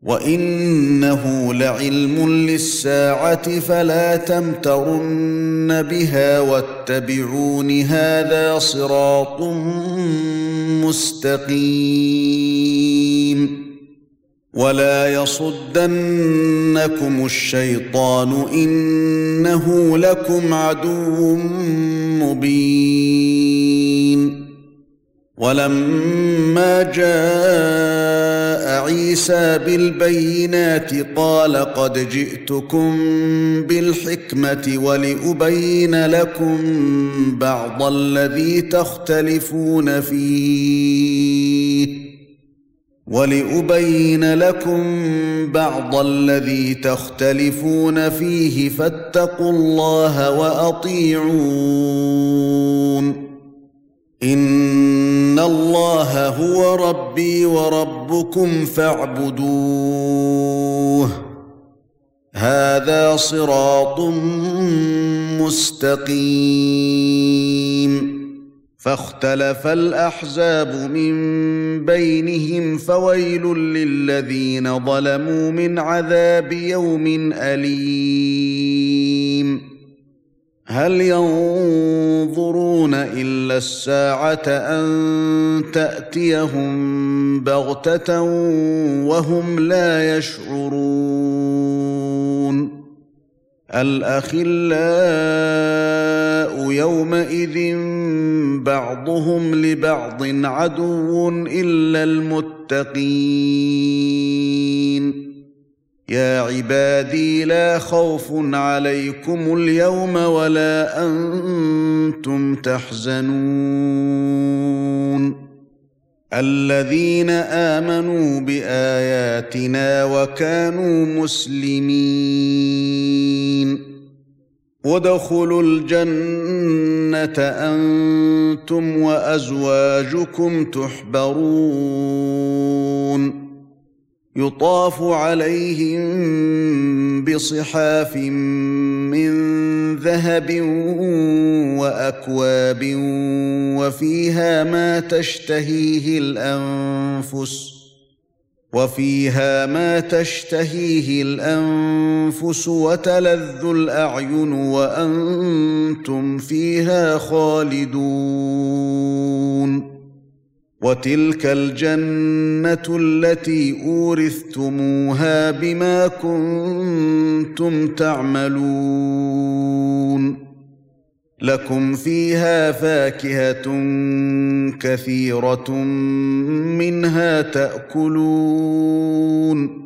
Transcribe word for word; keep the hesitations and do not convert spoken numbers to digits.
وإنه لعلم للساعة فلا تمترن بها واتبعون هذا صراط مستقيم ولا يصدنكم الشيطان إنه لكم عدو مبين ولما جاء عيسى بالبينات قال قد جئتكم بالحكمة ولأبين لكم بعض الذي تختلفون فيه ولأبين لكم بعض الذي تختلفون فيه فاتقوا الله وأطيعون إن الله هو ربي وربكم فاعبدوه هذا صراط مستقيم فاختلف الأحزاب من بينهم فويل للذين ظلموا من عذاب يوم أليم هل ينظرون إلا الساعة أن تأتيهم بغتة وهم لا يشعرون الأخلاء يومئذ بعضهم لبعض عدو إلا المتقين يا عبادي لا خوف عليكم اليوم ولا أنتم تحزنون الذين آمنوا بآياتنا وكانوا مسلمين وادخلوا الجنة أنتم وأزواجكم تحبرون يطاف عليهم بصحاف من ذهب وأكواب وفيها ما تشتهيه الأنفس وفيها ما تشتهيه الأنفس وتلذ الأعين وأنتم فيها خالدون وتلك الجنة التي أورثتموها بما كنتم تعملون لكم فيها فاكهة كثيرة منها تأكلون